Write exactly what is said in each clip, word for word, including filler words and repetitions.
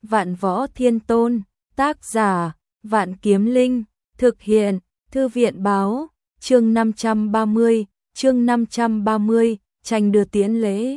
Vạn Võ Thiên Tôn, tác giả, Vạn Kiếm Linh, thực hiện, Thư viện báo, chương năm trăm ba mươi, chương năm trăm ba mươi, tranh đưa tiễn lễ.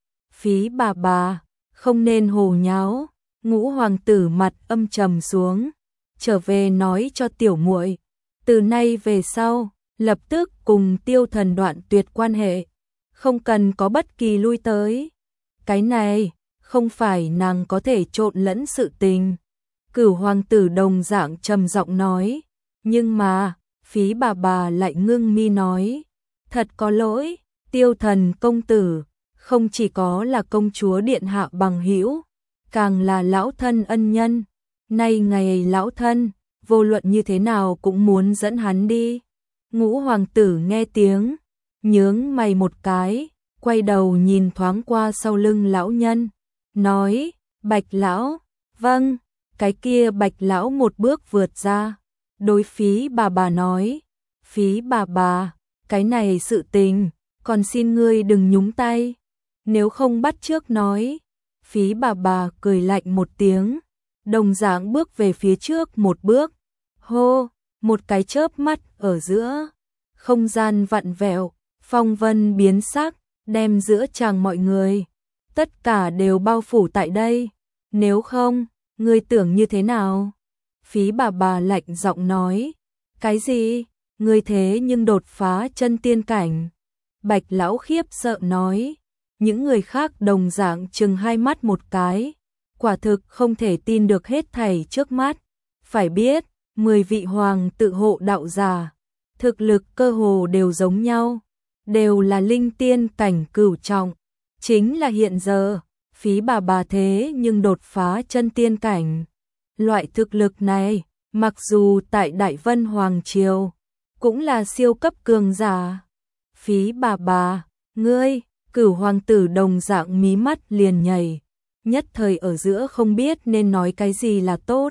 Phí bà bà, không nên hồ nháo, Ngũ hoàng tử mặt âm trầm xuống, trở về nói cho tiểu muội, từ nay về sau, lập tức cùng Tiêu Thần đoạn tuyệt quan hệ, không cần có bất kỳ lui tới. Cái này, không phải nàng có thể trộn lẫn sự tình. Cửu hoàng tử đồng dạng trầm giọng nói, nhưng mà, Phí bà bà lại ngưng mi nói, thật có lỗi, Tiêu Thần công tử, không chỉ có là công chúa điện hạ bằng hữu, càng là lão thân ân nhân, nay ngày lão thân, vô luận như thế nào cũng muốn dẫn hắn đi. Ngũ hoàng tử nghe tiếng, nhướng mày một cái, quay đầu nhìn thoáng qua sau lưng lão nhân, nói, Bạch lão, vâng, cái kia Bạch lão một bước vượt ra, đối Phí bà bà nói, Phí bà bà, cái này sự tình, còn xin ngươi đừng nhúng tay, nếu không bắt trước nói. Phí bà bà cười lạnh một tiếng, đồng dạng bước về phía trước một bước, hô, một cái chớp mắt ở giữa, không gian vặn vẹo, phong vân biến sắc, đem giữa chàng mọi người, tất cả đều bao phủ tại đây, nếu không, ngươi tưởng như thế nào? Phí bà bà lạnh giọng nói, cái gì, ngươi thế nhưng đột phá chân tiên cảnh. Bạch lão khiếp sợ nói, những người khác đồng dạng chừng hai mắt một cái, quả thực không thể tin được hết thảy trước mắt, phải biết, mười vị hoàng tự hộ đạo giả, thực lực cơ hồ đều giống nhau, đều là linh tiên cảnh cửu trọng, chính là hiện giờ, Phí bà bà thế nhưng đột phá chân tiên cảnh. Loại thực lực này, mặc dù tại Đại Vân Hoàng Triều, cũng là siêu cấp cường giả. Phí bà bà, ngươi, Cửu hoàng tử đồng dạng mí mắt liền nhảy, nhất thời ở giữa không biết nên nói cái gì là tốt.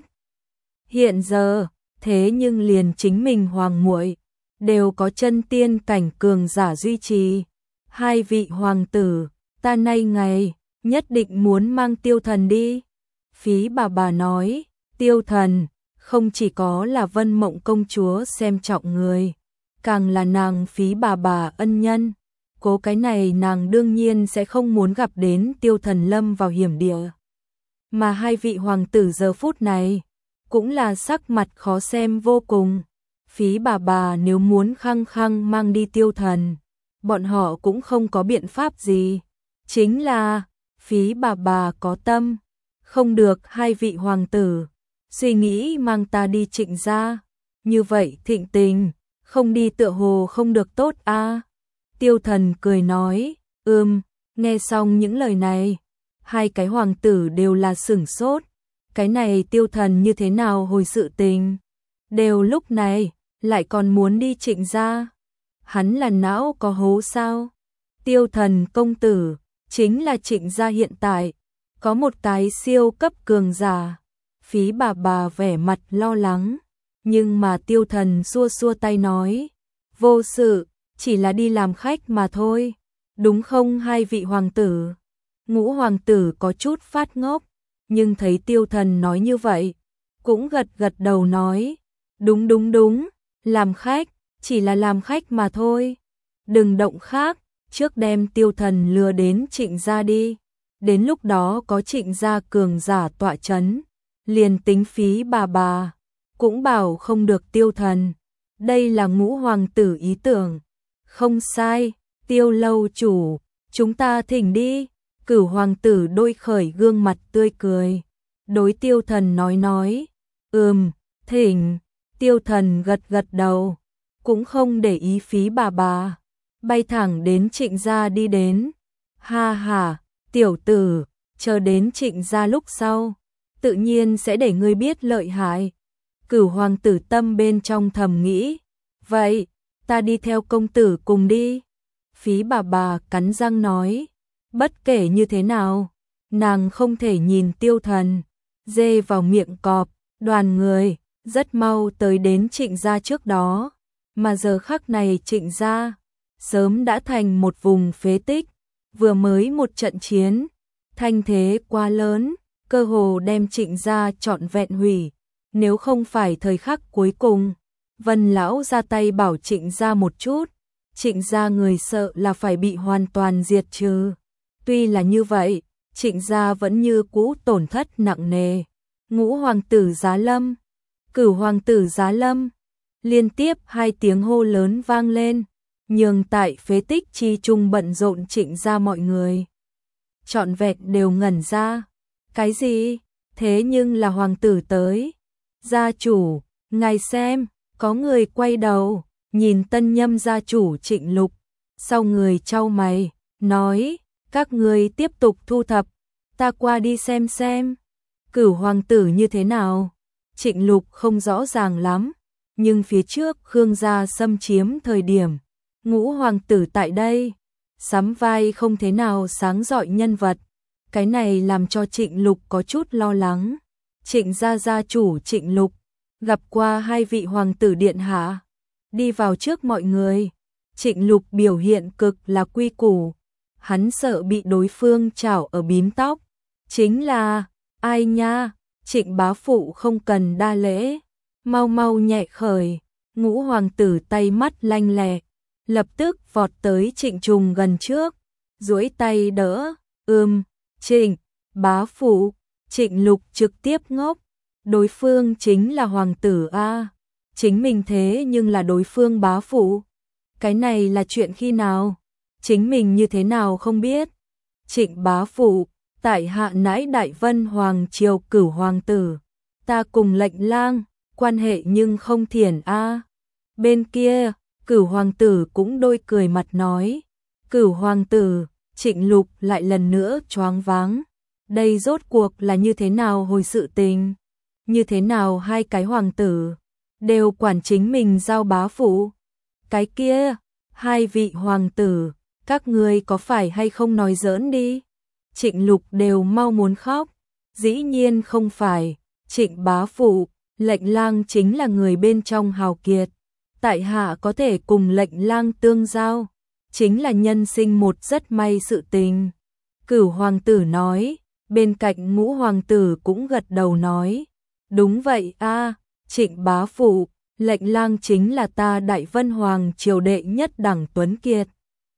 Hiện giờ, thế nhưng liền chính mình hoàng muội đều có chân tiên cảnh cường giả duy trì. Hai vị hoàng tử, ta nay ngày, nhất định muốn mang Tiêu Thần đi. Phí bà bà nói, Tiêu Thần, không chỉ có là Vân Mộng công chúa xem trọng người, càng là nàng Phí bà bà ân nhân. Cố cái này nàng đương nhiên sẽ không muốn gặp đến Tiêu Thần lâm vào hiểm địa. Mà hai vị hoàng tử giờ phút này, cũng là sắc mặt khó xem vô cùng. Phí bà bà nếu muốn khăng khăng mang đi Tiêu Thần, bọn họ cũng không có biện pháp gì. Chính là, Phí bà bà có tâm, không được hai vị hoàng tử, suy nghĩ mang ta đi Trịnh gia. Như vậy thịnh tình, không đi tựa hồ không được tốt a. À. Tiêu Thần cười nói, ừm, nghe xong những lời này, hai cái hoàng tử đều là sửng sốt, cái này Tiêu Thần như thế nào hồi sự tình, đều lúc này, lại còn muốn đi Trịnh gia, hắn là não có hố sao? Tiêu Thần công tử, chính là Trịnh gia hiện tại, có một cái siêu cấp cường giả. Phí bà bà vẻ mặt lo lắng, nhưng mà Tiêu Thần xua xua tay nói, vô sự, chỉ là đi làm khách mà thôi, đúng không hai vị hoàng tử? Ngũ hoàng tử có chút phát ngốc, nhưng thấy Tiêu Thần nói như vậy, cũng gật gật đầu nói, đúng đúng đúng, làm khách, chỉ là làm khách mà thôi, đừng động khác, trước đem Tiêu Thần lừa đến Trịnh gia đi, đến lúc đó có Trịnh gia cường giả tọa chấn, liền tính Phí bà bà, cũng bảo không được Tiêu Thần, đây là ngũ hoàng tử ý tưởng. Không sai, Tiêu lâu chủ, chúng ta thỉnh đi. Cửu hoàng tử đôi khởi gương mặt tươi cười, đối Tiêu Thần nói nói, ừm, thỉnh. Tiêu Thần gật gật đầu, cũng không để ý Phí bà bà, bay thẳng đến Trịnh gia đi đến. Ha ha, tiểu tử, chờ đến Trịnh gia lúc sau, tự nhiên sẽ để ngươi biết lợi hại. Cửu hoàng tử tâm bên trong thầm nghĩ, vậy, ta đi theo công tử cùng đi. Phí bà bà cắn răng nói, bất kể như thế nào, nàng không thể nhìn Tiêu Thần, dê vào miệng cọp. Đoàn người, rất mau tới đến Trịnh gia trước đó, mà giờ khắc này Trịnh gia, sớm đã thành một vùng phế tích, vừa mới một trận chiến, thanh thế quá lớn, cơ hồ đem Trịnh gia trọn vẹn hủy. Nếu không phải thời khắc cuối cùng, Vân lão ra tay bảo Trịnh gia một chút, Trịnh gia người sợ là phải bị hoàn toàn diệt trừ. Tuy là như vậy, Trịnh gia vẫn như cũ tổn thất nặng nề. Ngũ hoàng tử giá lâm, cửu hoàng tử giá lâm, liên tiếp hai tiếng hô lớn vang lên, nhường tại phế tích chi trung bận rộn Trịnh gia mọi người trọn vẹn đều ngẩn ra. Cái gì? Thế nhưng là hoàng tử tới. Gia chủ, ngài xem, có người quay đầu, nhìn tân nhâm gia chủ Trịnh Lục, sau người chau mày, nói, các người tiếp tục thu thập, ta qua đi xem xem. Cửu hoàng tử như thế nào? Trịnh Lục không rõ ràng lắm, nhưng phía trước Khương gia xâm chiếm thời điểm, ngũ hoàng tử tại đây, sắm vai không thế nào sáng rọi nhân vật. Cái này làm cho Trịnh Lục có chút lo lắng. Trịnh gia gia chủ Trịnh Lục gặp qua hai vị hoàng tử điện hạ, đi vào trước mọi người. Trịnh Lục biểu hiện cực là quy củ, hắn sợ bị đối phương chảo ở bím tóc. Chính là, ai nha, Trịnh bá phụ không cần đa lễ, mau mau nhẹ khởi. Ngũ hoàng tử tay mắt lanh lẹ, lập tức vọt tới Trịnh Trùng gần trước, duỗi tay đỡ, ưm, Trịnh bá phụ. Trịnh Lục trực tiếp ngốc, đối phương chính là hoàng tử a, chính mình thế nhưng là đối phương bá phụ. Cái này là chuyện khi nào? Chính mình như thế nào không biết? Trịnh bá phụ, tại hạ nãi Đại Vân Hoàng triều cửu hoàng tử, ta cùng lệnh lang, quan hệ nhưng không thiển a. Bên kia, cửu hoàng tử cũng đôi cười mặt nói, cửu hoàng tử. Trịnh Lục lại lần nữa choáng váng. Đây rốt cuộc là như thế nào hồi sự tình? Như thế nào hai cái hoàng tử đều quản chính mình giao bá phụ? Cái kia, hai vị hoàng tử, các ngươi có phải hay không nói giỡn đi? Trịnh Lục đều mau muốn khóc. Dĩ nhiên không phải, Trịnh bá phụ, lệnh lang chính là người bên trong hào kiệt. Tại hạ có thể cùng lệnh lang tương giao, chính là nhân sinh một rất may sự tình. Cửu hoàng tử nói, bên cạnh ngũ hoàng tử cũng gật đầu nói, đúng vậy a, Trịnh bá phụ, lệnh lang chính là ta Đại Vân Hoàng triều đệ nhất đẳng tuấn kiệt.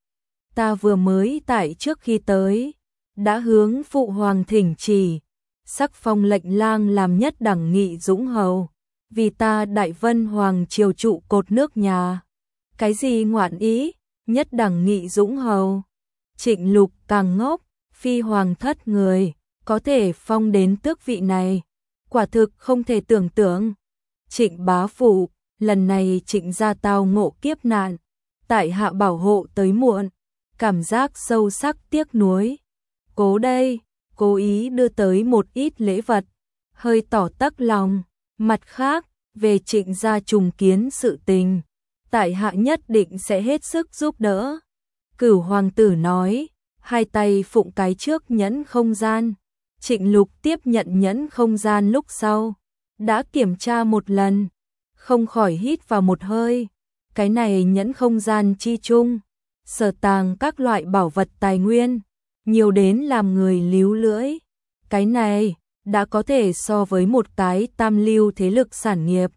Ta vừa mới tại trước khi tới, đã hướng phụ hoàng thỉnh chỉ, sắc phong lệnh lang làm nhất đẳng nghị dũng hầu, vì ta Đại Vân Hoàng triều trụ cột nước nhà. Cái gì ngoạn ý? Nhất đẳng nghị dũng hầu. Trịnh Lục càng ngốc, phi hoàng thất người, có thể phong đến tước vị này, quả thực không thể tưởng tượng. Trịnh bá phụ, lần này Trịnh gia tao ngộ kiếp nạn, tại hạ bảo hộ tới muộn, cảm giác sâu sắc tiếc nuối. Cố đây, cố ý đưa tới một ít lễ vật, hơi tỏ tắc lòng. Mặt khác, về Trịnh gia trùng kiến sự tình, tại hạ nhất định sẽ hết sức giúp đỡ. Cửu hoàng tử nói, hai tay phụng cái trước nhẫn không gian. Trịnh Lục tiếp nhận nhẫn không gian lúc sau, đã kiểm tra một lần, không khỏi hít vào một hơi. Cái này nhẫn không gian chi chung, sở tàng các loại bảo vật tài nguyên, nhiều đến làm người líu lưỡi. Cái này đã có thể so với một cái tam lưu thế lực sản nghiệp.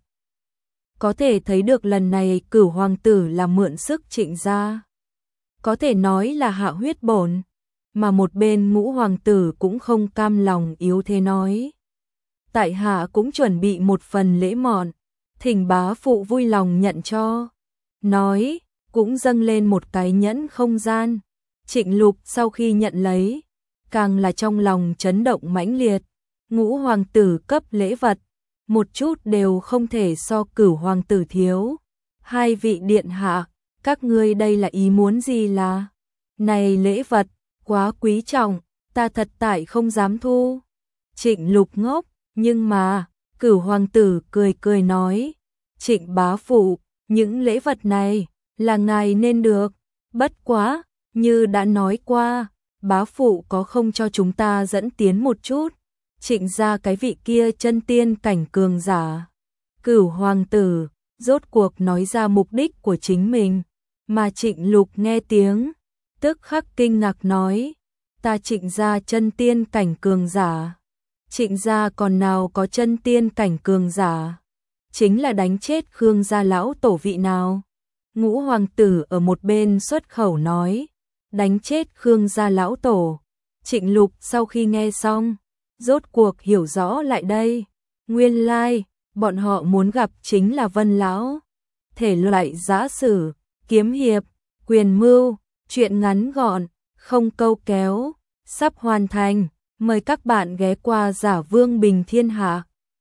Có thể thấy được lần này cửu hoàng tử là mượn sức Trịnh gia, có thể nói là hạ huyết bổn, mà một bên ngũ hoàng tử cũng không cam lòng yếu thế nói. Tại hạ cũng chuẩn bị một phần lễ mọn, thỉnh bá phụ vui lòng nhận cho. Nói, cũng dâng lên một cái nhẫn không gian. Trịnh Lục sau khi nhận lấy, càng là trong lòng chấn động mãnh liệt. Ngũ hoàng tử cấp lễ vật, một chút đều không thể so cửu hoàng tử thiếu. Hai vị điện hạ, các ngươi đây là ý muốn gì là? Này lễ vật, quá quý trọng, ta thật tại không dám thu. Trịnh Lục ngốc, nhưng mà, cửu hoàng tử cười cười nói, Trịnh bá phụ, những lễ vật này, là ngài nên được, bất quá, như đã nói qua, bá phụ có không cho chúng ta dẫn tiến một chút, Trịnh gia cái vị kia chân tiên cảnh cường giả. Cửu hoàng tử, rốt cuộc nói ra mục đích của chính mình, mà Trịnh Lục nghe tiếng, tức khắc kinh ngạc nói, ta Trịnh gia chân tiên cảnh cường giả. Trịnh gia còn nào có chân tiên cảnh cường giả, chính là đánh chết Khương gia lão tổ vị nào. Ngũ hoàng tử ở một bên xuất khẩu nói, đánh chết Khương gia lão tổ. Trịnh Lục sau khi nghe xong, rốt cuộc hiểu rõ lại đây. Nguyên lai, like, bọn họ muốn gặp chính là Vân lão. Thể loại giã sử, kiếm hiệp, quyền mưu, truyện ngắn gọn, không câu kéo, sắp hoàn thành. Mời các bạn ghé qua Giả Vương Bình Thiên Hạ.